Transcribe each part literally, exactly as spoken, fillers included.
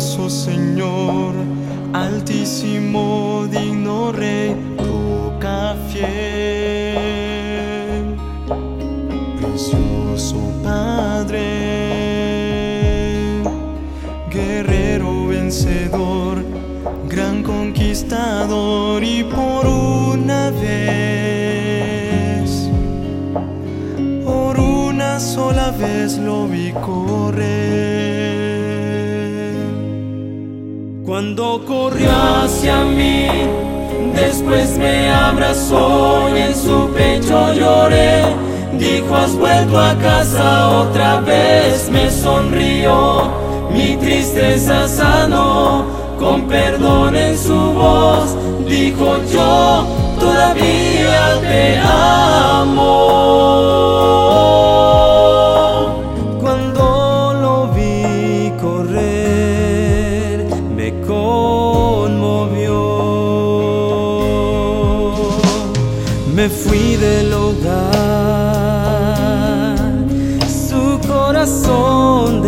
Glorioso Señor, altísimo, digno Rey, roca fiel, precioso Padre, guerrero vencedor, gran conquistador, y por una vez, por una sola vez lo vi correr. Cuando corrió hacia mí, después me abrazó y en su pecho lloré. Dijo: has vuelto a casa otra vez. Me sonrió, mi tristeza sanó, con perdón en su voz. Dijo: yo todavía te amo. Cuando lo vi correr, me conmovió. Me fui del hogar, su corazón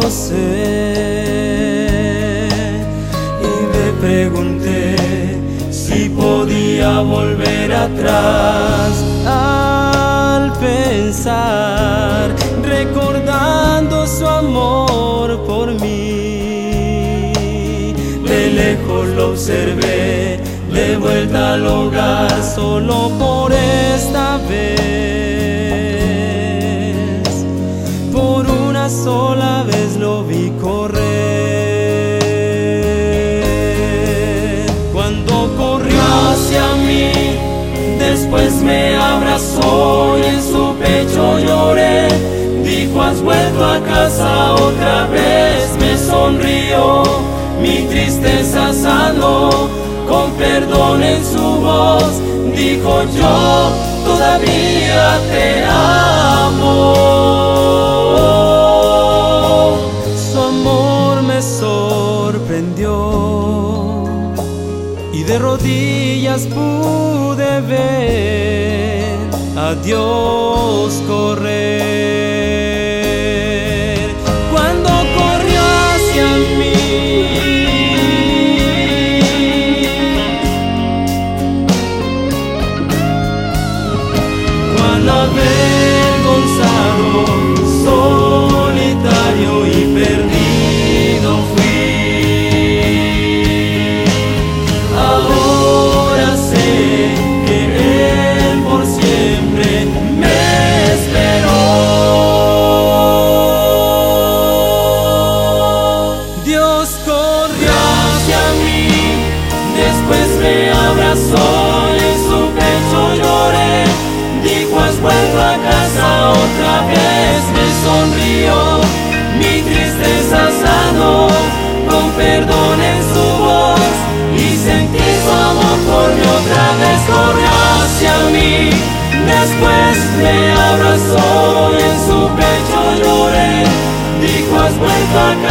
destrocé, y me pregunté si podía volver atrás. Al pensar, recordando su amor por mí, de lejos lo observé, de vuelta al hogar, solo por esta vez, por una sola vez lo vi correr. Cuando corrió hacia mí, después me abrazó y en su pecho lloré. Dijo: has vuelto a casa otra vez. Me sonrió, mi tristeza sanó, con perdón en su voz. Dijo: yo todavía te amo. Su amor me sorprendió y de rodillas pude ver a Dios correr. Cuando corrió hacia mí, avergonzado, solitario y perdido fui. Ahora sé que Él por siempre me esperó. Dios corrió hacia mí, después me abrazó y en su pecho lloré. Dijo: has vuelto a casa otra vez. Me sonrió, mi tristeza sanó, con perdón en su voz, y sentí su amor por mí otra vez. Corrió hacia mí, después me abrazó y en su pecho lloré. Dijo: has vuelto a